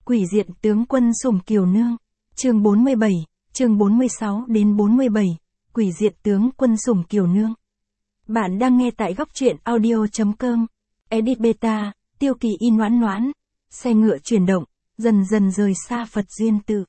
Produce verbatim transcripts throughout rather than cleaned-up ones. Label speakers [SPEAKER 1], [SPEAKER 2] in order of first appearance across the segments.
[SPEAKER 1] Quỷ diện tướng quân Sủng Kiều Nương. Chương bốn mươi bảy, chương bốn mươi sáu đến bốn mươi bảy. Quỷ diện tướng quân Sủng Kiều Nương. Bạn đang nghe tại góc truyện audio chấm com. Edit beta, Tiêu Kỳ y noãn noãn. Xe ngựa chuyển động, dần dần rời xa Phật Duyên Tự.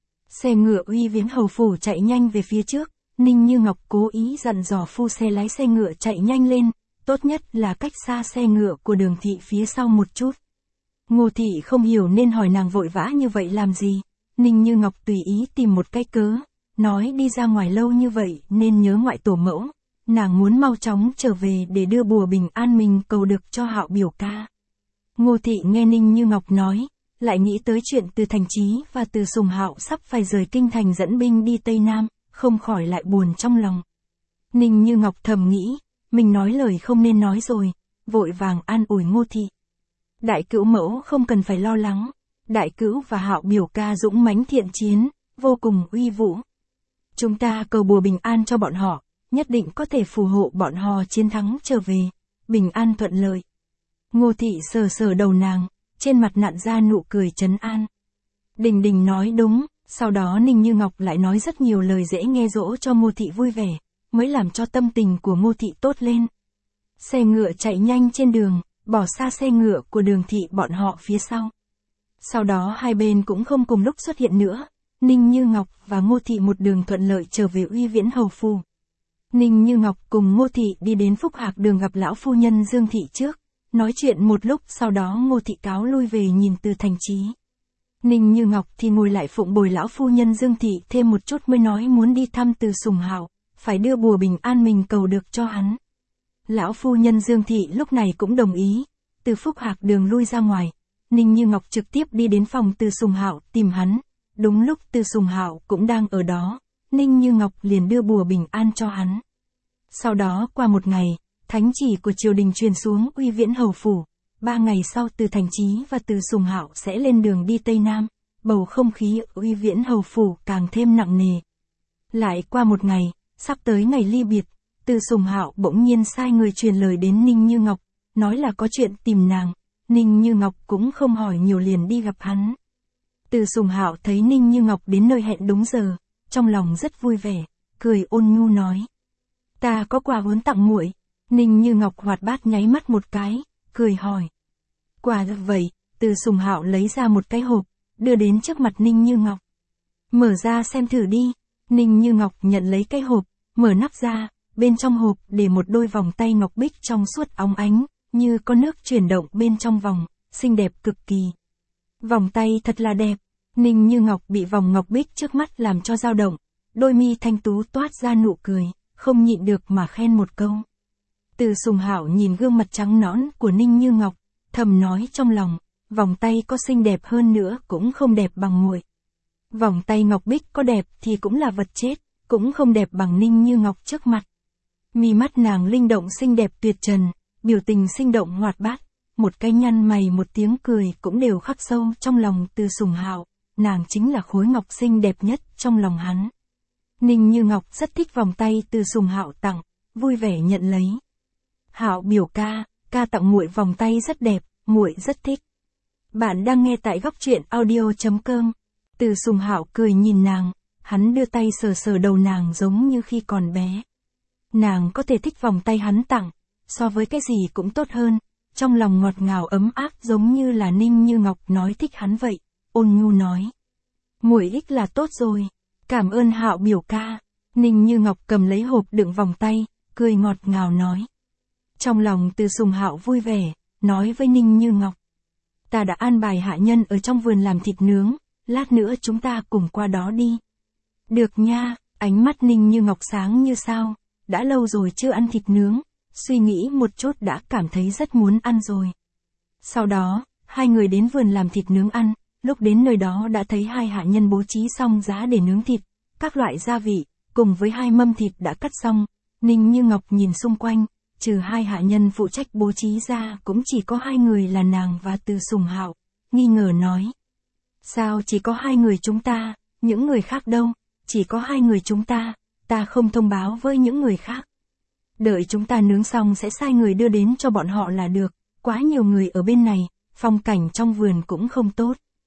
[SPEAKER 1] Xe ngựa uy viễn hầu phủ chạy nhanh về phía trước. Ninh Như Ngọc cố ý dặn dò phu xe lái xe ngựa chạy nhanh lên, tốt nhất là cách xa xe ngựa của Đường thị phía sau một chút. Ngô thị không hiểu nên hỏi nàng vội vã như vậy làm gì. Ninh Như Ngọc tùy ý tìm một cái cớ, nói đi ra ngoài lâu như vậy nên nhớ ngoại tổ mẫu, nàng muốn mau chóng trở về để đưa bùa bình an mình cầu được cho Hạo biểu ca. Ngô thị nghe Ninh Như Ngọc nói, lại nghĩ tới chuyện Từ Thành Chí và Từ Sùng Hạo sắp phải rời kinh thành dẫn binh đi Tây Nam, không khỏi lại buồn trong lòng. Ninh Như Ngọc thầm nghĩ, mình nói lời không nên nói rồi, vội vàng an ủi Ngô thị. Đại cữu mẫu không cần phải lo lắng, đại cữu và Hạo biểu ca dũng mãnh thiện chiến, vô cùng uy vũ. Chúng ta cầu bùa bình an cho bọn họ, nhất định có thể phù hộ bọn họ chiến thắng trở về, bình an thuận lợi. Ngô thị sờ sờ đầu nàng, trên mặt nặn ra nụ cười trấn an. Đình Đình nói đúng, sau đó Ninh Như Ngọc lại nói rất nhiều lời dễ nghe dỗ cho Ngô thị vui vẻ, mới làm cho tâm tình của Ngô thị tốt lên. Xe ngựa chạy nhanh trên đường, bỏ xa xe ngựa của Đường thị bọn họ phía sau. Sau đó hai bên cũng không cùng lúc xuất hiện nữa, Ninh Như Ngọc và Ngô thị một đường thuận lợi trở về uy viễn hầu phủ. Ninh Như Ngọc cùng Ngô thị đi đến Phúc Hạc Đường gặp lão phu nhân Dương thị trước, nói chuyện một lúc sau đó Ngô thị cáo lui về nhìn Từ Thành Chí. Ninh Như Ngọc thì ngồi lại phụng bồi lão phu nhân Dương thị thêm một chút mới nói muốn đi thăm Từ Sùng Hạo, phải đưa bùa bình an mình cầu được cho hắn. Lão phu nhân Dương thị lúc này cũng đồng ý, từ Phúc Hạc Đường lui ra ngoài, Ninh Như Ngọc trực tiếp đi đến phòng Từ Sùng Hạo tìm hắn, đúng lúc Từ Sùng Hạo cũng đang ở đó, Ninh Như Ngọc liền đưa bùa bình an cho hắn. Sau đó qua một ngày, thánh chỉ của triều đình truyền xuống uy viễn hầu phủ, ba ngày sau Từ Thành Chí và Từ Sùng Hạo sẽ lên đường đi Tây Nam, bầu không khí uy viễn hầu phủ càng thêm nặng nề. Lại qua một ngày, sắp tới ngày ly biệt, Từ Sùng Hạo bỗng nhiên sai người truyền lời đến Ninh Như Ngọc, nói là có chuyện tìm nàng. Ninh Như Ngọc cũng không hỏi nhiều liền đi gặp hắn. Từ Sùng Hạo thấy Ninh Như Ngọc đến nơi hẹn đúng giờ, trong lòng rất vui vẻ, cười ôn nhu nói: "Ta có quà muốn tặng muội." Ninh Như Ngọc hoạt bát nháy mắt một cái, cười hỏi: "Quà vậy?" Từ Sùng Hạo lấy ra một cái hộp, đưa đến trước mặt Ninh Như Ngọc. "Mở ra xem thử đi." Ninh Như Ngọc nhận lấy cái hộp, mở nắp ra, bên trong hộp để một đôi vòng tay ngọc bích trong suốt óng ánh, như có nước chuyển động bên trong vòng, xinh đẹp cực kỳ. Vòng tay thật là đẹp. Ninh Như Ngọc bị vòng ngọc bích trước mắt làm cho dao động, đôi mi thanh tú toát ra nụ cười, không nhịn được mà khen một câu. Từ Sùng Hạo nhìn gương mặt trắng nõn của Ninh Như Ngọc, thầm nói trong lòng, vòng tay có xinh đẹp hơn nữa cũng không đẹp bằng muội. Vòng tay ngọc bích có đẹp thì cũng là vật chết, cũng không đẹp bằng Ninh Như Ngọc trước mặt. Mi mắt nàng linh động xinh đẹp tuyệt trần, biểu tình sinh động hoạt bát, một cái nhăn mày một tiếng cười cũng đều khắc sâu trong lòng Từ Sùng Hạo, nàng chính là khối ngọc xinh đẹp nhất trong lòng hắn. Ninh Như Ngọc rất thích vòng tay Từ Sùng Hạo tặng, vui vẻ nhận lấy. "Hạo biểu ca, ca tặng muội vòng tay rất đẹp, muội rất thích." Bạn đang nghe tại góc truyện audio chấm com. Từ Sùng Hạo cười nhìn nàng, hắn đưa tay sờ sờ đầu nàng giống như khi còn bé. Nàng có thể thích vòng tay hắn tặng, so với cái gì cũng tốt hơn, trong lòng ngọt ngào ấm áp giống như là Ninh Như Ngọc nói thích hắn vậy, ôn nhu nói: "Muội ích là tốt rồi, cảm ơn Hạo biểu ca." Ninh Như Ngọc cầm lấy hộp đựng vòng tay, cười ngọt ngào nói. Trong lòng Từ Sùng Hạo vui vẻ, nói với Ninh Như Ngọc: "Ta đã an bài hạ nhân ở trong vườn làm thịt nướng, lát nữa chúng ta cùng qua đó đi." "Được nha." Ánh mắt Ninh Như Ngọc sáng như sao, đã lâu rồi chưa ăn thịt nướng, suy nghĩ một chút đã cảm thấy rất muốn ăn rồi. Sau đó, hai người đến vườn làm thịt nướng ăn, lúc đến nơi đó đã thấy hai hạ nhân bố trí xong giá để nướng thịt, các loại gia vị, cùng với hai mâm thịt đã cắt xong. Ninh Như Ngọc nhìn xung quanh, trừ hai hạ nhân phụ trách bố trí ra cũng chỉ có hai người là nàng và Từ Sùng Hạo, nghi ngờ nói: "Sao chỉ có hai người chúng ta, những người khác đâu?" "Chỉ có hai người chúng ta, ta không thông báo với những người khác. Đợi chúng ta nướng xong sẽ sai người đưa đến cho bọn họ là được, quá nhiều người ở bên này, phong cảnh trong vườn cũng không tốt."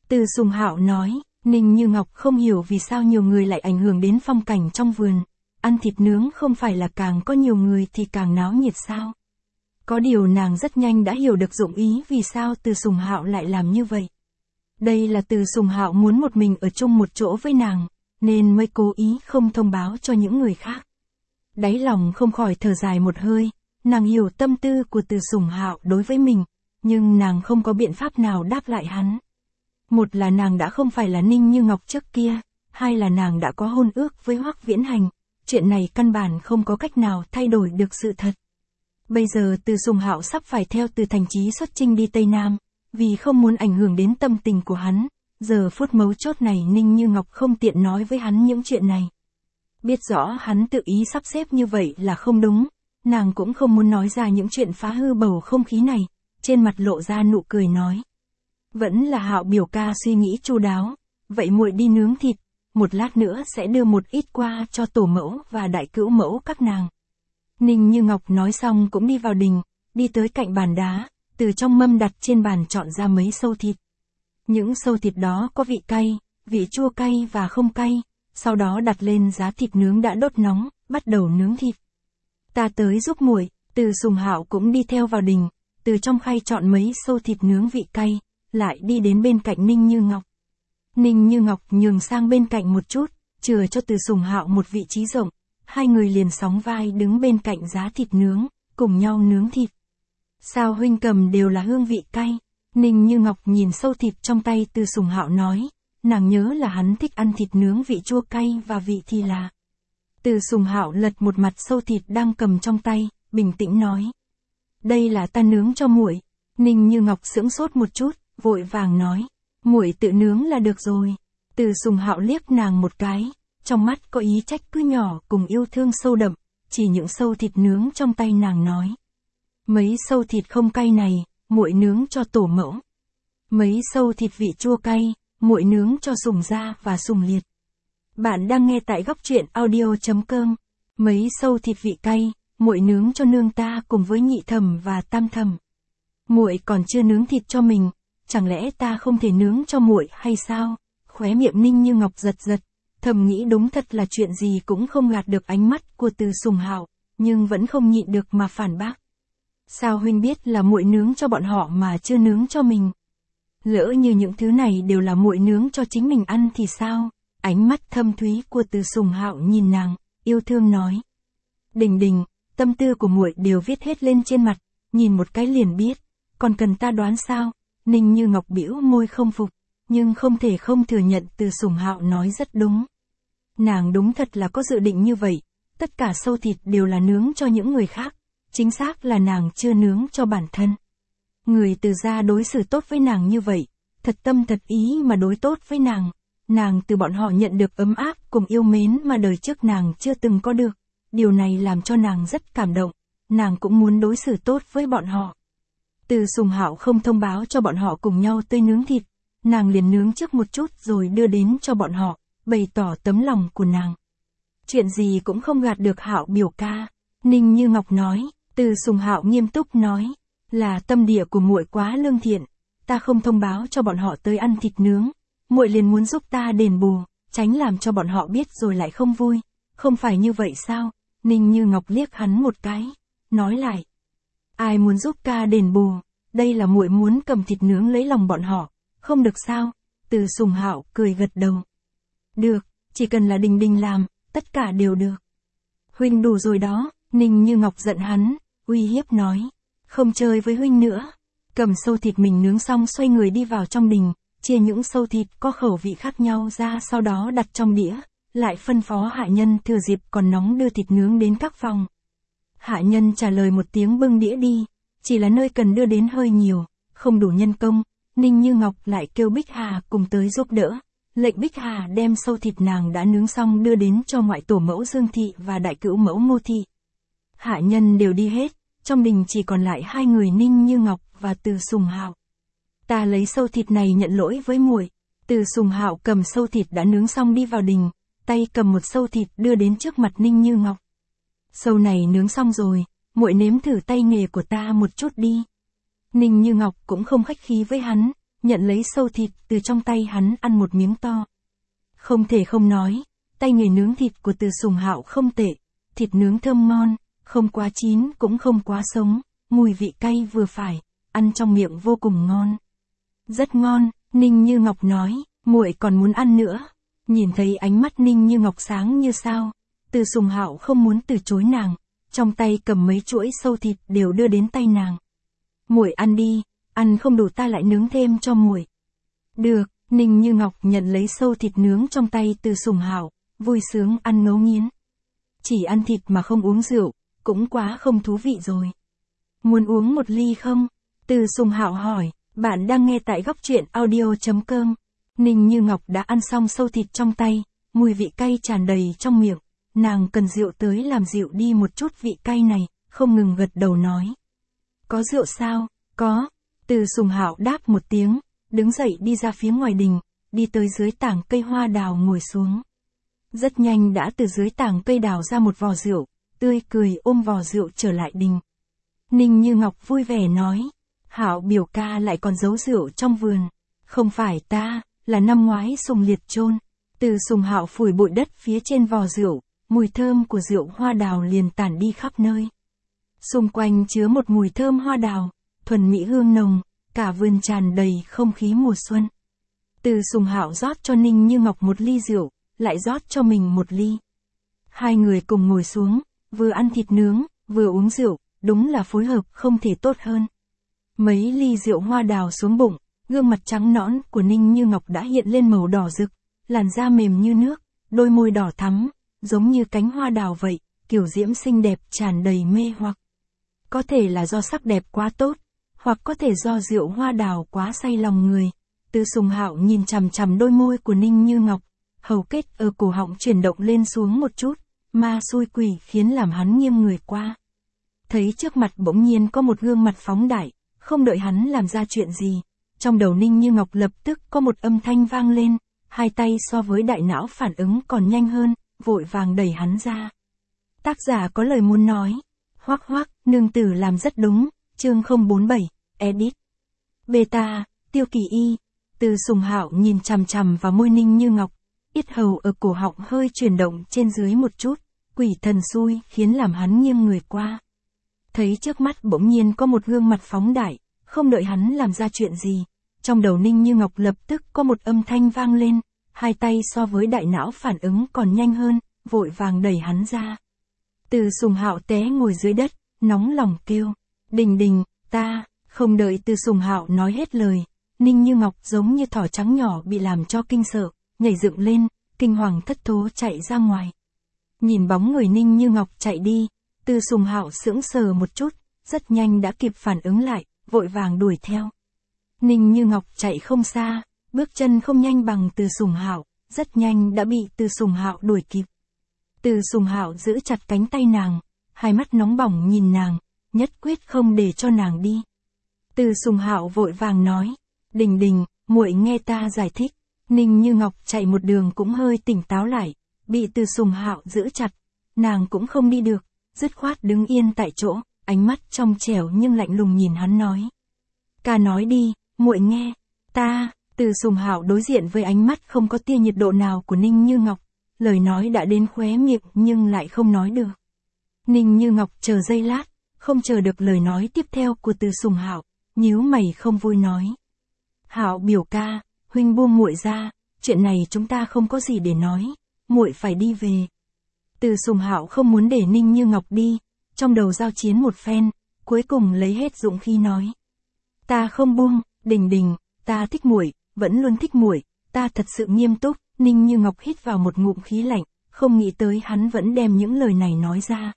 [SPEAKER 1] Từ Sùng Hạo nói, Ninh Như Ngọc không hiểu vì sao nhiều người lại ảnh hưởng đến phong cảnh trong vườn. Ăn thịt nướng không phải là càng có nhiều người thì càng náo nhiệt sao? Có điều nàng rất nhanh đã hiểu được dụng ý vì sao Từ Sùng Hạo lại làm như vậy. Đây là Từ Sùng Hạo muốn một mình ở chung một chỗ với nàng, nên mới cố ý không thông báo cho những người khác. Đáy lòng không khỏi thở dài một hơi, nàng hiểu tâm tư của Từ Sùng Hạo đối với mình, nhưng nàng không có biện pháp nào đáp lại hắn. Một là nàng đã không phải là Ninh Như Ngọc trước kia, hai là nàng đã có hôn ước với Hoắc Viễn Hành, chuyện này căn bản không có cách nào thay đổi được sự thật. Bây giờ Từ Sùng Hạo sắp phải theo Từ Thành Chí xuất chinh đi Tây Nam, vì không muốn ảnh hưởng đến tâm tình của hắn, giờ phút mấu chốt này Ninh Như Ngọc không tiện nói với hắn những chuyện này. Biết rõ hắn tự ý sắp xếp như vậy là không đúng, nàng cũng không muốn nói ra những chuyện phá hư bầu không khí này, trên mặt lộ ra nụ cười nói. Vẫn là Hạo biểu ca suy nghĩ chu đáo, vậy muội đi nướng thịt, một lát nữa sẽ đưa một ít qua cho tổ mẫu và đại cữu mẫu các nàng. Ninh Như Ngọc nói xong cũng đi vào đình, đi tới cạnh bàn đá, từ trong mâm đặt trên bàn chọn ra mấy sâu thịt. Những sâu thịt đó có vị cay, vị chua cay và không cay, sau đó đặt lên giá thịt nướng đã đốt nóng, bắt đầu nướng thịt. Ta tới giúp muội. Từ Sùng Hạo cũng đi theo vào đình, từ trong khay chọn mấy sâu thịt nướng vị cay, lại đi đến bên cạnh Ninh Như Ngọc. Ninh Như Ngọc nhường sang bên cạnh một chút, chừa cho Từ Sùng Hạo một vị trí rộng, hai người liền sóng vai đứng bên cạnh giá thịt nướng, cùng nhau nướng thịt. Sao huynh cầm đều là hương vị cay? Ninh Như Ngọc nhìn sâu thịt trong tay Từ Sùng Hạo nói, nàng nhớ là hắn thích ăn thịt nướng vị chua cay và vị thì là. Từ Sùng Hạo lật một mặt sâu thịt đang cầm trong tay, bình tĩnh nói. Đây là ta nướng cho muội. Ninh Như Ngọc sững sốt một chút, vội vàng nói, muội tự nướng là được rồi. Từ Sùng Hạo liếc nàng một cái, trong mắt có ý trách cứ nhỏ cùng yêu thương sâu đậm, chỉ những sâu thịt nướng trong tay nàng nói. Mấy sâu thịt không cay này, muội nướng cho tổ mẫu. Mấy sâu thịt vị chua cay, muội nướng cho Sùng gia và Sùng liệt. Bạn đang nghe tại góc truyện audio chấm com. Mấy sâu thịt vị cay, muội nướng cho nương ta cùng với nhị thẩm và tam thẩm. Muội còn chưa nướng thịt cho mình, chẳng lẽ ta không thể nướng cho muội hay sao? Khóe miệng Ninh Như Ngọc giật giật, thầm nghĩ đúng thật là chuyện gì cũng không gạt được ánh mắt của Từ Sùng Hạo, nhưng vẫn không nhịn được mà phản bác. Sao huynh biết là muội nướng cho bọn họ mà chưa nướng cho mình? Lỡ như những thứ này đều là muội nướng cho chính mình ăn thì sao? Ánh mắt thâm thúy của Từ Sùng Hạo nhìn nàng, yêu thương nói. Đình Đình, tâm tư của muội đều viết hết lên trên mặt, nhìn một cái liền biết, còn cần ta đoán sao? Ninh Như Ngọc bĩu môi không phục, nhưng không thể không thừa nhận Từ Sùng Hạo nói rất đúng. Nàng đúng thật là có dự định như vậy, tất cả sâu thịt đều là nướng cho những người khác, chính xác là nàng chưa nướng cho bản thân. Người Từ gia đối xử tốt với nàng như vậy, thật tâm thật ý mà đối tốt với nàng, nàng từ bọn họ nhận được ấm áp cùng yêu mến mà đời trước nàng chưa từng có được, điều này làm cho nàng rất cảm động, nàng cũng muốn đối xử tốt với bọn họ. Từ Sùng Hạo không thông báo cho bọn họ cùng nhau tươi nướng thịt, nàng liền nướng trước một chút rồi đưa đến cho bọn họ, bày tỏ tấm lòng của nàng. Chuyện gì cũng không gạt được Hạo biểu ca. Ninh Như Ngọc nói. Từ Sùng Hạo nghiêm túc nói, là tâm địa của muội quá lương thiện, ta không thông báo cho bọn họ tới ăn thịt nướng, muội liền muốn giúp ta đền bù, tránh làm cho bọn họ biết rồi lại không vui, không phải như vậy sao? Ninh Như Ngọc liếc hắn một cái, nói lại, ai muốn giúp ca đền bù, đây là muội muốn cầm thịt nướng lấy lòng bọn họ, không được sao? Từ Sùng Hạo cười gật đầu. Được, chỉ cần là Đình Đình làm, tất cả đều được. Huynh đủ rồi đó. Ninh Như Ngọc giận hắn, uy hiếp nói, không chơi với huynh nữa. Cầm sâu thịt mình nướng xong xoay người đi vào trong đình, chia những sâu thịt có khẩu vị khác nhau ra sau đó đặt trong đĩa, lại phân phó hạ nhân thừa dịp còn nóng đưa thịt nướng đến các phòng. Hạ nhân trả lời một tiếng bưng đĩa đi, chỉ là nơi cần đưa đến hơi nhiều, không đủ nhân công, Ninh Như Ngọc lại kêu Bích Hà cùng tới giúp đỡ. Lệnh Bích Hà đem sâu thịt nàng đã nướng xong đưa đến cho ngoại tổ mẫu Dương Thị và đại cữu mẫu Ngô Thị. Hạ nhân đều đi hết, trong đình chỉ còn lại hai người Ninh Như Ngọc và Từ Sùng Hạo. Ta lấy sâu thịt này nhận lỗi với muội. Từ Sùng Hạo cầm sâu thịt đã nướng xong đi vào đình, tay cầm một sâu thịt đưa đến trước mặt Ninh Như Ngọc. Sâu này nướng xong rồi, muội nếm thử tay nghề của ta một chút đi. Ninh Như Ngọc cũng không khách khí với hắn, nhận lấy sâu thịt từ trong tay hắn ăn một miếng to. Không thể không nói, tay nghề nướng thịt của Từ Sùng Hạo không tệ, thịt nướng thơm ngon, không quá chín cũng không quá sống, mùi vị cay vừa phải, ăn trong miệng vô cùng ngon. Rất ngon, Ninh Như Ngọc nói, muội còn muốn ăn nữa. Nhìn thấy ánh mắt Ninh Như Ngọc sáng như sao, Từ Sùng Hạo không muốn từ chối nàng, trong tay cầm mấy chuỗi sâu thịt đều đưa đến tay nàng. Muội ăn đi, ăn không đủ ta lại nướng thêm cho muội. Được, Ninh Như Ngọc nhận lấy sâu thịt nướng trong tay Từ Sùng Hạo, vui sướng ăn ngấu nghiến. Chỉ ăn thịt mà không uống rượu, cũng quá không thú vị rồi. Muốn uống một ly không? Từ Sùng Hạo hỏi, bạn đang nghe tại góc truyện audio chấm com. Ninh Như Ngọc đã ăn xong sâu thịt trong tay, mùi vị cay tràn đầy trong miệng, nàng cần rượu tới làm dịu đi một chút vị cay này, không ngừng gật đầu nói. Có rượu sao? Có. Từ Sùng Hạo đáp một tiếng, đứng dậy đi ra phía ngoài đình, đi tới dưới tảng cây hoa đào ngồi xuống. Rất nhanh đã từ dưới tảng cây đào ra một vò rượu, tươi cười ôm vò rượu trở lại đình. Ninh Như Ngọc vui vẻ nói, Hạo biểu ca lại còn giấu rượu trong vườn. Không phải ta, là năm ngoái Sùng Liệt chôn. Từ Sùng Hạo phủi bụi đất phía trên vò rượu, mùi thơm của rượu hoa đào liền tản đi khắp nơi. Xung quanh chứa một mùi thơm hoa đào, thuần mỹ hương nồng, cả vườn tràn đầy không khí mùa xuân. Từ Sùng Hạo rót cho Ninh Như Ngọc một ly rượu, lại rót cho mình một ly. Hai người cùng ngồi xuống, vừa ăn thịt nướng, vừa uống rượu, đúng là phối hợp không thể tốt hơn. Mấy ly rượu hoa đào xuống bụng, gương mặt trắng nõn của Ninh Như Ngọc đã hiện lên màu đỏ rực, làn da mềm như nước, đôi môi đỏ thắm, giống như cánh hoa đào vậy, kiểu diễm xinh đẹp tràn đầy mê hoặc. Có thể là do sắc đẹp quá tốt, hoặc có thể do rượu hoa đào quá say lòng người. Từ Sùng Hạo nhìn chằm chằm đôi môi của Ninh Như Ngọc, hầu kết ở cổ họng chuyển động lên xuống một chút, ma xui quỷ khiến làm hắn nghiêng người qua. Thấy trước mặt bỗng nhiên có một gương mặt phóng đại, không đợi hắn làm ra chuyện gì, trong đầu Ninh Như Ngọc lập tức có một âm thanh vang lên, hai tay so với đại não phản ứng còn nhanh hơn, vội vàng đẩy hắn ra. Tác giả có lời muốn nói, hoắc hoắc, nương tử làm rất đúng, chương không bốn bảy, edit. Beta, Tiêu Kỳ Y. Từ Sùng Hạo nhìn chằm chằm vào môi Ninh Như Ngọc, yết hầu ở cổ họng hơi chuyển động trên dưới một chút, quỷ thần xui khiến làm hắn nghiêng người qua. Thấy trước mắt bỗng nhiên có một gương mặt phóng đại, không đợi hắn làm ra chuyện gì, trong đầu Ninh Như Ngọc lập tức có một âm thanh vang lên, hai tay so với đại não phản ứng còn nhanh hơn, vội vàng đẩy hắn ra. Từ Sùng Hạo té ngồi dưới đất, nóng lòng kêu, đình đình, ta, không đợi Từ Sùng Hạo nói hết lời, Ninh Như Ngọc giống như thỏ trắng nhỏ bị làm cho kinh sợ, nhảy dựng lên, kinh hoàng thất thố chạy ra ngoài. Nhìn bóng người Ninh Như Ngọc chạy đi, Từ Sùng Hạo sững sờ một chút, rất nhanh đã kịp phản ứng lại, vội vàng đuổi theo. Ninh Như Ngọc chạy không xa, bước chân không nhanh bằng Từ Sùng Hạo, rất nhanh đã bị Từ Sùng Hạo đuổi kịp. Từ Sùng Hạo giữ chặt cánh tay nàng, hai mắt nóng bỏng nhìn nàng, nhất quyết không để cho nàng đi. Từ Sùng Hạo vội vàng nói, đình đình, muội nghe ta giải thích. Ninh Như Ngọc chạy một đường cũng hơi tỉnh táo lại, bị Từ Sùng Hạo giữ chặt, nàng cũng không đi được, dứt khoát đứng yên tại chỗ, ánh mắt trong trẻo nhưng lạnh lùng nhìn hắn nói. Ca nói đi, muội nghe, ta. Từ Sùng Hạo đối diện với ánh mắt không có tia nhiệt độ nào của Ninh Như Ngọc, lời nói đã đến khóe miệng nhưng lại không nói được. Ninh Như Ngọc chờ giây lát, không chờ được lời nói tiếp theo của Từ Sùng Hạo, nhíu mày không vui nói. Hạo biểu ca, huynh buông muội ra, chuyện này chúng ta không có gì để nói, muội phải đi về. Từ Sùng Hạo không muốn để Ninh Như Ngọc đi, trong đầu giao chiến một phen, cuối cùng lấy hết dũng khí nói. Ta không buông, đình đình, ta thích muội, vẫn luôn thích muội, ta thật sự nghiêm túc. Ninh Như Ngọc hít vào một ngụm khí lạnh, không nghĩ tới hắn vẫn đem những lời này nói ra.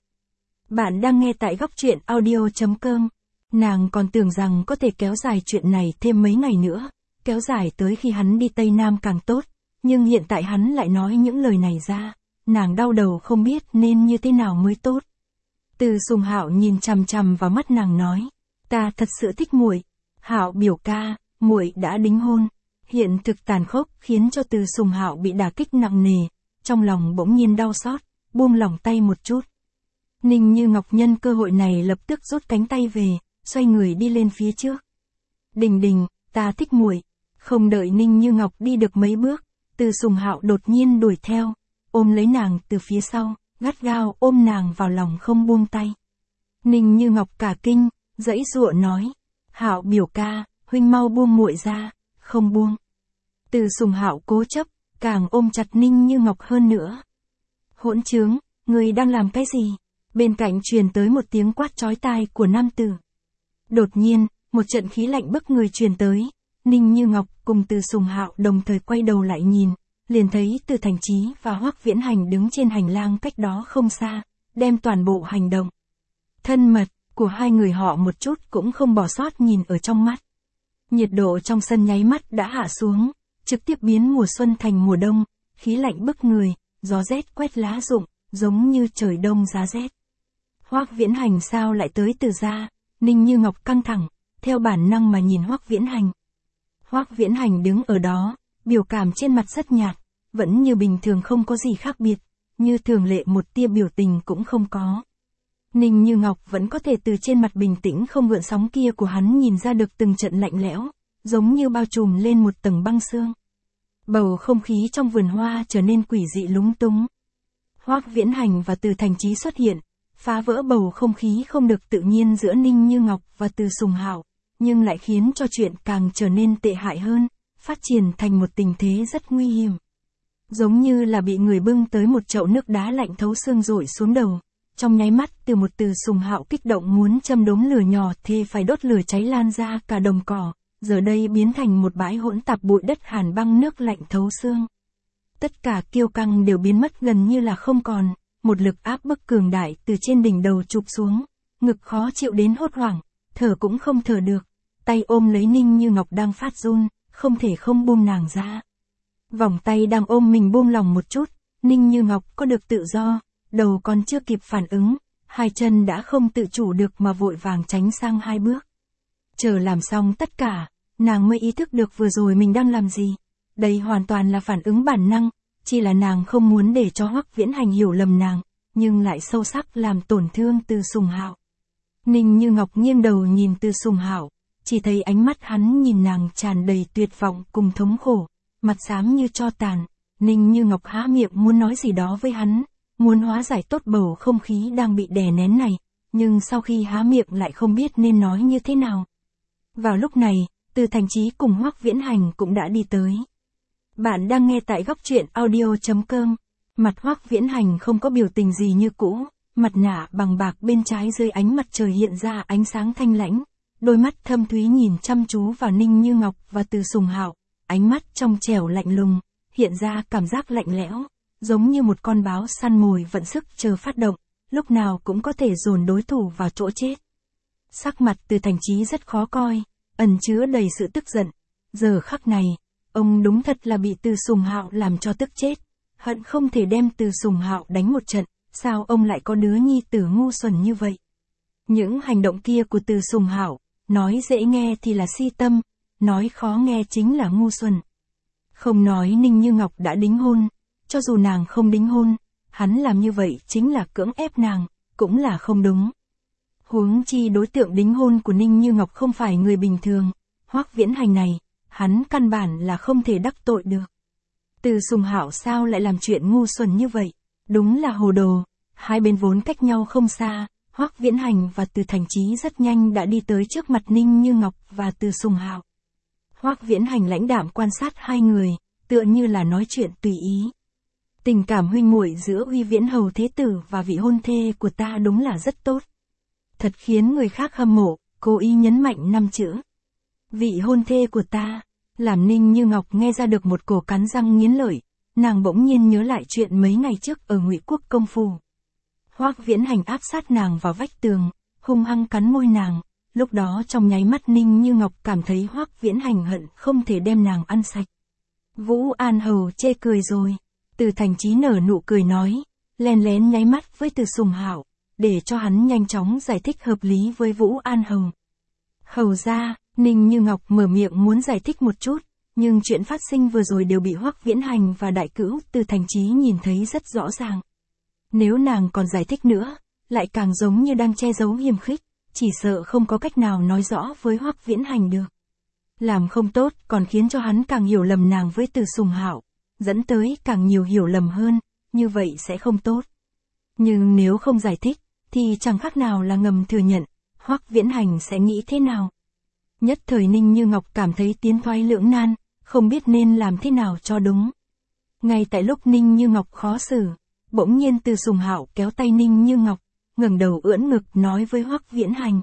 [SPEAKER 1] Bạn đang nghe tại góc truyện audio chấm com. Nàng còn tưởng rằng có thể kéo dài chuyện này thêm mấy ngày nữa, kéo dài tới khi hắn đi Tây Nam càng tốt, nhưng hiện tại hắn lại nói những lời này ra, nàng đau đầu không biết nên như thế nào mới tốt. Từ Sùng Hạo nhìn chằm chằm vào mắt nàng nói, ta thật sự thích muội. Hạo biểu ca, muội đã đính hôn. Hiện thực tàn khốc khiến cho Từ Sùng Hạo bị đả kích nặng nề, trong lòng bỗng nhiên đau xót, buông lỏng tay một chút. Ninh Như Ngọc nhân cơ hội này lập tức rút cánh tay về, xoay người đi lên phía trước. Đình đình, ta thích muội, Không đợi Ninh Như Ngọc đi được mấy bước, Từ Sùng Hạo đột nhiên đuổi theo, ôm lấy nàng từ phía sau, gắt gao ôm nàng vào lòng không buông tay. Ninh Như Ngọc cả kinh, giãy giụa nói, Hạo biểu ca, huynh mau buông muội ra, không buông. Từ Sùng Hạo cố chấp, càng ôm chặt Ninh Như Ngọc hơn nữa. Hỗn trướng, người đang làm cái gì? Bên cạnh truyền tới một tiếng quát chói tai của nam tử. Đột nhiên, một trận khí lạnh bức người truyền tới, Ninh Như Ngọc cùng Từ Sùng Hạo đồng thời quay đầu lại nhìn, liền thấy Từ Thành Chí và Hoắc Viễn Hành đứng trên hành lang cách đó không xa, đem toàn bộ hành động thân mật của hai người họ một chút cũng không bỏ sót nhìn ở trong mắt. Nhiệt độ trong sân nháy mắt đã hạ xuống, trực tiếp biến mùa xuân thành mùa đông, khí lạnh bức người, gió rét quét lá rụng, giống như trời đông giá rét. Hoắc Viễn Hành sao lại tới Từ gia? Ninh Như Ngọc căng thẳng, theo bản năng mà nhìn Hoắc Viễn Hành. Hoắc Viễn Hành đứng ở đó, biểu cảm trên mặt rất nhạt, vẫn như bình thường không có gì khác biệt, như thường lệ một tia biểu tình cũng không có. Ninh Như Ngọc vẫn có thể từ trên mặt bình tĩnh không gợn sóng kia của hắn nhìn ra được từng trận lạnh lẽo, giống như bao trùm lên một tầng băng sương. Bầu không khí trong vườn hoa trở nên quỷ dị lúng túng. Hoắc Viễn Hành và Từ Thành Chí xuất hiện, phá vỡ bầu không khí không được tự nhiên giữa Ninh Như Ngọc và Từ Sùng Hạo, nhưng lại khiến cho chuyện càng trở nên tệ hại hơn, phát triển thành một tình thế rất nguy hiểm. Giống như là bị người bưng tới một chậu nước đá lạnh thấu xương rội xuống đầu. Trong nháy mắt từ một Từ Sùng Hạo kích động muốn châm đốm lửa nhỏ thì phải đốt lửa cháy lan ra cả đồng cỏ, giờ đây biến thành một bãi hỗn tạp bụi đất hàn băng nước lạnh thấu xương. Tất cả kiêu căng đều biến mất gần như là không còn, một lực áp bức cường đại từ trên đỉnh đầu chụp xuống, ngực khó chịu đến hốt hoảng, thở cũng không thở được, tay ôm lấy Ninh Như Ngọc đang phát run, không thể không buông nàng ra. Vòng tay đang ôm mình buông lòng một chút, Ninh Như Ngọc có được tự do, đầu còn chưa kịp phản ứng, hai chân đã không tự chủ được mà vội vàng tránh sang hai bước. Chờ làm xong tất cả, nàng mới ý thức được vừa rồi mình đang làm gì. Đây hoàn toàn là phản ứng bản năng, chỉ là nàng không muốn để cho Hoắc Viễn Hành hiểu lầm nàng, nhưng lại sâu sắc làm tổn thương Từ Sùng Hạo. Ninh Như Ngọc nghiêng đầu nhìn Từ Sùng Hạo, chỉ thấy ánh mắt hắn nhìn nàng tràn đầy tuyệt vọng cùng thống khổ, mặt xám như tro tàn. Ninh Như Ngọc há miệng muốn nói gì đó với hắn, muốn hóa giải tốt bầu không khí đang bị đè nén này, nhưng sau khi há miệng lại không biết nên nói như thế nào. Vào lúc này, Từ Thành Chí cùng Hoắc Viễn Hành cũng đã đi tới. Bạn đang nghe tại góc truyện audio chấm com. Mặt Hoắc Viễn Hành không có biểu tình gì như cũ, mặt nạ bằng bạc bên trái dưới ánh mặt trời hiện ra ánh sáng thanh lãnh, đôi mắt thâm thúy nhìn chăm chú vào Ninh Như Ngọc và Từ Sùng Hạo, ánh mắt trong trẻo lạnh lùng, hiện ra cảm giác lạnh lẽo, giống như một con báo săn mồi vận sức chờ phát động, lúc nào cũng có thể dồn đối thủ vào chỗ chết. Sắc mặt Từ Thành Chí rất khó coi, ẩn chứa đầy sự tức giận. Giờ khắc này, ông đúng thật là bị Từ Sùng Hạo làm cho tức chết, hận không thể đem Từ Sùng Hạo đánh một trận, sao ông lại có đứa nhi tử ngu xuẩn như vậy. Những hành động kia của Từ Sùng Hạo, nói dễ nghe thì là si tâm, nói khó nghe chính là ngu xuẩn. Không nói Ninh Như Ngọc đã đính hôn, cho dù nàng không đính hôn, hắn làm như vậy chính là cưỡng ép nàng, cũng là không đúng. Huống chi đối tượng đính hôn của Ninh Như Ngọc không phải người bình thường, Hoắc Viễn Hành này, hắn căn bản là không thể đắc tội được. Từ Sùng Hạo sao lại làm chuyện ngu xuẩn như vậy, đúng là hồ đồ. Hai bên vốn cách nhau không xa, Hoắc Viễn Hành và Từ Thành Chí rất nhanh đã đi tới trước mặt Ninh Như Ngọc và Từ Sùng Hạo. Hoắc Viễn Hành lãnh đạm quan sát hai người, tựa như là nói chuyện tùy ý. Tình cảm huynh muội giữa Uy Viễn Hầu Thế Tử và vị hôn thê của ta đúng là rất tốt. Thật khiến người khác hâm mộ, cố ý nhấn mạnh năm chữ. Vị hôn thê của ta, làm Ninh Như Ngọc nghe ra được một cổ cắn răng nghiến lợi, nàng bỗng nhiên nhớ lại chuyện mấy ngày trước ở Ngụy Quốc công phủ. Hoắc Viễn Hành áp sát nàng vào vách tường, hung hăng cắn môi nàng, lúc đó trong nháy mắt Ninh Như Ngọc cảm thấy Hoắc Viễn Hành hận không thể đem nàng ăn sạch. Vũ An Hầu chê cười rồi. Từ Thành Chí nở nụ cười nói, lén lén nháy mắt với Từ Sùng Hạo, để cho hắn nhanh chóng giải thích hợp lý với Vũ An Hầu. Hầu ra, Ninh Như Ngọc mở miệng muốn giải thích một chút, nhưng chuyện phát sinh vừa rồi đều bị Hoắc Viễn Hành và đại cữu Từ Thành Chí nhìn thấy rất rõ ràng. Nếu nàng còn giải thích nữa, lại càng giống như đang che giấu hiềm khích, chỉ sợ không có cách nào nói rõ với Hoắc Viễn Hành được. Làm không tốt còn khiến cho hắn càng hiểu lầm nàng với Từ Sùng Hạo, dẫn tới càng nhiều hiểu lầm hơn, như vậy sẽ không tốt. Nhưng nếu không giải thích, thì chẳng khác nào là ngầm thừa nhận, Hoắc Viễn Hành sẽ nghĩ thế nào. Nhất thời Ninh Như Ngọc cảm thấy tiến thoái lưỡng nan, không biết nên làm thế nào cho đúng. Ngay tại lúc Ninh Như Ngọc khó xử, bỗng nhiên Từ Sùng Hạo kéo tay Ninh Như Ngọc, ngẩng đầu ưỡn ngực nói với Hoắc Viễn Hành.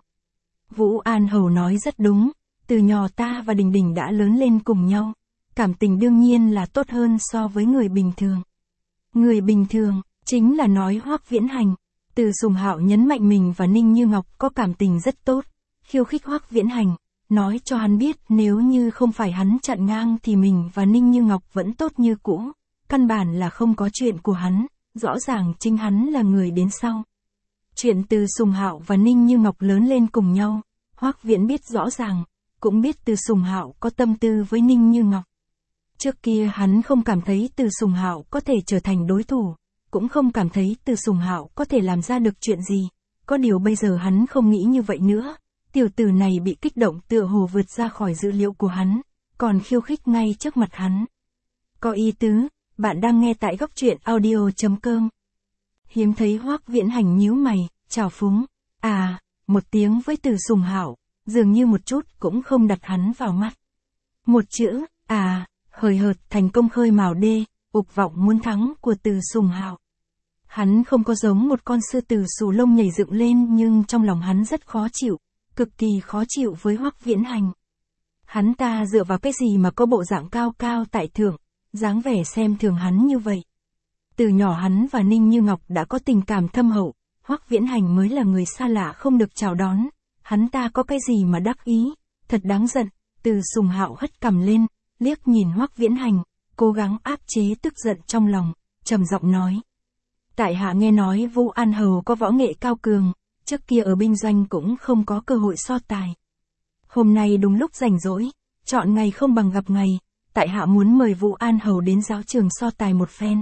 [SPEAKER 1] Vũ An Hầu nói rất đúng, từ nhỏ ta và Đình Đình đã lớn lên cùng nhau, cảm tình đương nhiên là tốt hơn so với người bình thường. Người bình thường, chính là nói Hoắc Viễn Hành. Từ Sùng Hạo nhấn mạnh mình và Ninh Như Ngọc có cảm tình rất tốt, khiêu khích Hoắc Viễn Hành, nói cho hắn biết nếu như không phải hắn chặn ngang thì mình và Ninh Như Ngọc vẫn tốt như cũ, căn bản là không có chuyện của hắn, rõ ràng chính hắn là người đến sau. Chuyện Từ Sùng Hạo và Ninh Như Ngọc lớn lên cùng nhau, Hoắc Viễn biết rõ ràng, cũng biết Từ Sùng Hạo có tâm tư với Ninh Như Ngọc. Trước kia hắn không cảm thấy Từ Sùng Hạo có thể trở thành đối thủ, cũng không cảm thấy Từ Sùng Hạo có thể làm ra được chuyện gì, có điều bây giờ hắn không nghĩ như vậy nữa, tiểu tử này bị kích động tựa hồ vượt ra khỏi dữ liệu của hắn, còn khiêu khích ngay trước mặt hắn. Có ý tứ, bạn đang nghe tại góc truyện audio chấm com. Hiếm thấy Hoắc Viễn Hành nhíu mày, chào phúng, à, một tiếng với Từ Sùng Hạo, dường như một chút cũng không đặt hắn vào mắt. Một chữ, à, hời hợt thành công khơi mào đê, ục vọng muốn thắng của Từ Sùng Hạo. Hắn không có giống một con sư tử xù lông nhảy dựng lên nhưng trong lòng hắn rất khó chịu, cực kỳ khó chịu với Hoắc Viễn Hành. Hắn ta dựa vào cái gì mà có bộ dạng cao cao tại thượng, dáng vẻ xem thường hắn như vậy. Từ nhỏ hắn và Ninh Như Ngọc đã có tình cảm thâm hậu, Hoắc Viễn Hành mới là người xa lạ không được chào đón, hắn ta có cái gì mà đắc ý, thật đáng giận. Từ Sùng Hạo hất cằm lên, liếc nhìn Hoắc Viễn Hành, cố gắng áp chế tức giận trong lòng, trầm giọng nói. Tại hạ nghe nói Vũ An Hầu có võ nghệ cao cường, trước kia ở binh doanh cũng không có cơ hội so tài. Hôm nay đúng lúc rảnh rỗi, chọn ngày không bằng gặp ngày, tại hạ muốn mời Vũ An Hầu đến giáo trường so tài một phen.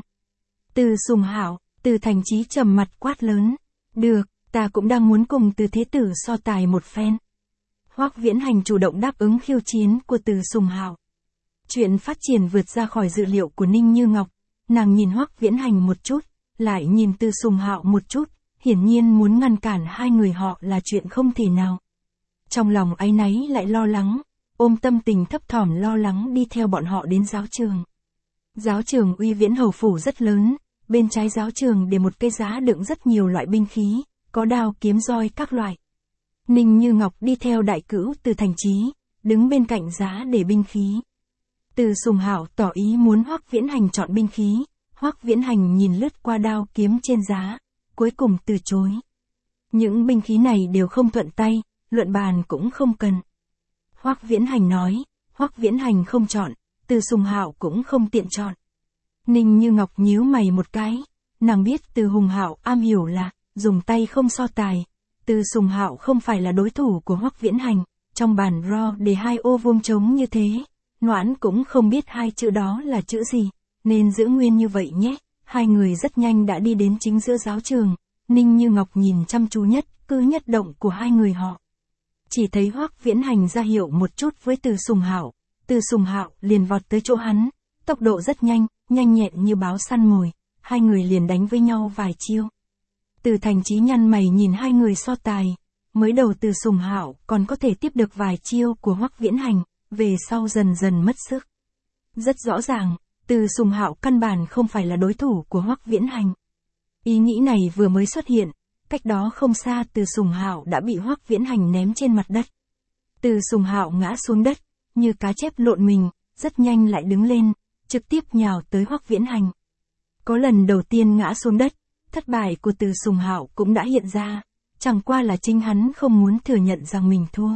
[SPEAKER 1] Từ Sùng Hạo, Từ Thành Chí trầm mặt quát lớn, được, ta cũng đang muốn cùng Từ Thế Tử so tài một phen. Hoắc Viễn Hành chủ động đáp ứng khiêu chiến của Từ Sùng Hạo. Chuyện phát triển vượt ra khỏi dự liệu của Ninh Như Ngọc, nàng nhìn Hoắc Viễn Hành một chút, lại nhìn Từ Sùng Hạo một chút, hiển nhiên muốn ngăn cản hai người họ là chuyện không thể nào. Trong lòng áy náy lại lo lắng, ôm tâm tình thấp thỏm lo lắng đi theo bọn họ đến giáo trường. Giáo trường Uy Viễn Hầu phủ rất lớn, bên trái giáo trường để một cái giá đựng rất nhiều loại binh khí, có đao kiếm roi các loại. Ninh Như Ngọc đi theo đại cữu Từ Thành Chí, đứng bên cạnh giá để binh khí. Từ Sùng Hạo tỏ ý muốn Hoắc Viễn Hành chọn binh khí, Hoắc Viễn Hành nhìn lướt qua đao kiếm trên giá, cuối cùng từ chối. Những binh khí này đều không thuận tay, luận bàn cũng không cần. Hoắc Viễn Hành nói, Hoắc Viễn Hành không chọn, Từ Sùng Hạo cũng không tiện chọn. Ninh Như Ngọc nhíu mày một cái, nàng biết Từ Hùng Hạo am hiểu là dùng tay không so tài, Từ Sùng Hạo không phải là đối thủ của Hoắc Viễn Hành, trong bàn ro để hai ô vuông trống như thế, Noãn cũng không biết hai chữ đó là chữ gì, nên giữ nguyên như vậy nhé. Hai người rất nhanh đã đi đến chính giữa giáo trường, Ninh Như Ngọc nhìn chăm chú nhất, cứ nhất động của hai người họ. Chỉ thấy Hoắc Viễn Hành ra hiệu một chút với Từ Sùng Hạo, Từ Sùng Hạo liền vọt tới chỗ hắn, tốc độ rất nhanh, nhanh nhẹn như báo săn mồi, hai người liền đánh với nhau vài chiêu. Từ Thành Chí nhăn mày nhìn hai người so tài, mới đầu Từ Sùng Hạo còn có thể tiếp được vài chiêu của Hoắc Viễn Hành, về sau dần dần mất sức. Rất rõ ràng, Từ Sùng Hạo căn bản không phải là đối thủ của Hoắc Viễn Hành. Ý nghĩ này vừa mới xuất hiện, cách đó không xa Từ Sùng Hạo đã bị Hoắc Viễn Hành ném trên mặt đất. Từ Sùng Hạo ngã xuống đất, như cá chép lộn mình, rất nhanh lại đứng lên, trực tiếp nhào tới Hoắc Viễn Hành. Có lần đầu tiên ngã xuống đất, thất bại của Từ Sùng Hạo cũng đã hiện ra, chẳng qua là chính hắn không muốn thừa nhận rằng mình thua.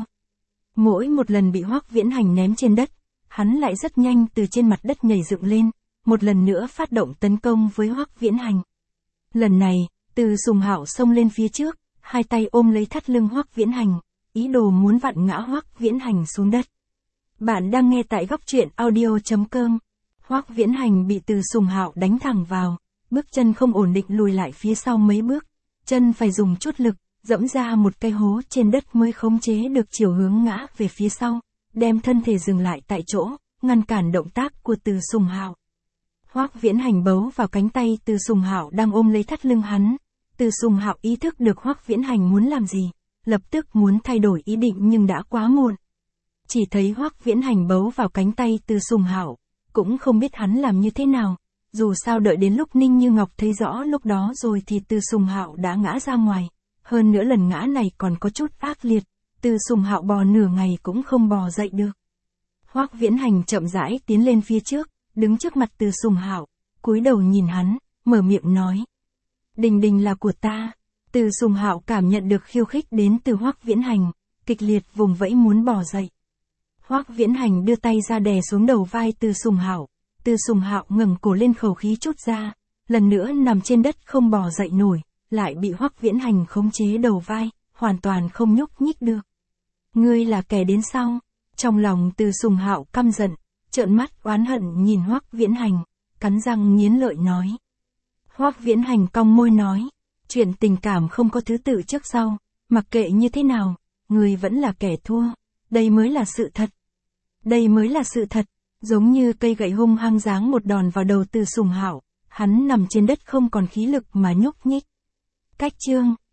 [SPEAKER 1] Mỗi một lần bị Hoắc Viễn Hành ném trên đất, hắn lại rất nhanh từ trên mặt đất nhảy dựng lên, một lần nữa phát động tấn công với Hoắc Viễn Hành. Lần này, Từ Sùng Hạo xông lên phía trước, hai tay ôm lấy thắt lưng Hoắc Viễn Hành, ý đồ muốn vặn ngã Hoắc Viễn Hành xuống đất. Bạn đang nghe tại góc truyện audio chấm com. Hoắc Viễn Hành bị Từ Sùng Hạo đánh thẳng vào, bước chân không ổn định lùi lại phía sau mấy bước, chân phải dùng chút lực, dẫm ra một cái hố trên đất mới khống chế được chiều hướng ngã về phía sau, đem thân thể dừng lại tại chỗ, ngăn cản động tác của Từ Sùng Hạo. Hoắc Viễn Hành bấu vào cánh tay Từ Sùng Hạo đang ôm lấy thắt lưng hắn. Từ Sùng Hạo ý thức được Hoắc Viễn Hành muốn làm gì, lập tức muốn thay đổi ý định nhưng đã quá muộn. Chỉ thấy Hoắc Viễn Hành bấu vào cánh tay Từ Sùng Hạo, cũng không biết hắn làm như thế nào, dù sao đợi đến lúc Ninh Như Ngọc thấy rõ lúc đó rồi thì Từ Sùng Hạo đã ngã ra ngoài, hơn nữa lần ngã này còn có chút ác liệt, Từ Sùng Hạo bò nửa ngày cũng không bò dậy được. Hoắc Viễn Hành chậm rãi tiến lên phía trước, đứng trước mặt Từ Sùng Hạo, cúi đầu nhìn hắn, mở miệng nói: "Đình Đình là của ta." Từ Sùng Hạo cảm nhận được khiêu khích đến từ Hoắc Viễn Hành, kịch liệt vùng vẫy muốn bò dậy. Hoắc Viễn Hành đưa tay ra đè xuống đầu vai Từ Sùng Hạo, Từ Sùng Hạo ngẩng cổ lên khẩu khí trút ra, lần nữa nằm trên đất không bò dậy nổi, lại bị Hoắc Viễn Hành khống chế đầu vai, hoàn toàn không nhúc nhích được. "Ngươi là kẻ đến sau." Trong lòng Từ Sùng Hạo căm giận, trợn mắt oán hận nhìn Hoắc Viễn Hành, cắn răng nghiến lợi nói. Hoắc Viễn Hành cong môi nói: "Chuyện tình cảm không có thứ tự trước sau, mặc kệ như thế nào, ngươi vẫn là kẻ thua, đây mới là sự thật. Đây mới là sự thật." Giống như cây gậy hung hăng giáng một đòn vào đầu Từ Sùng Hạo, hắn nằm trên đất không còn khí lực mà nhúc nhích. Cách chương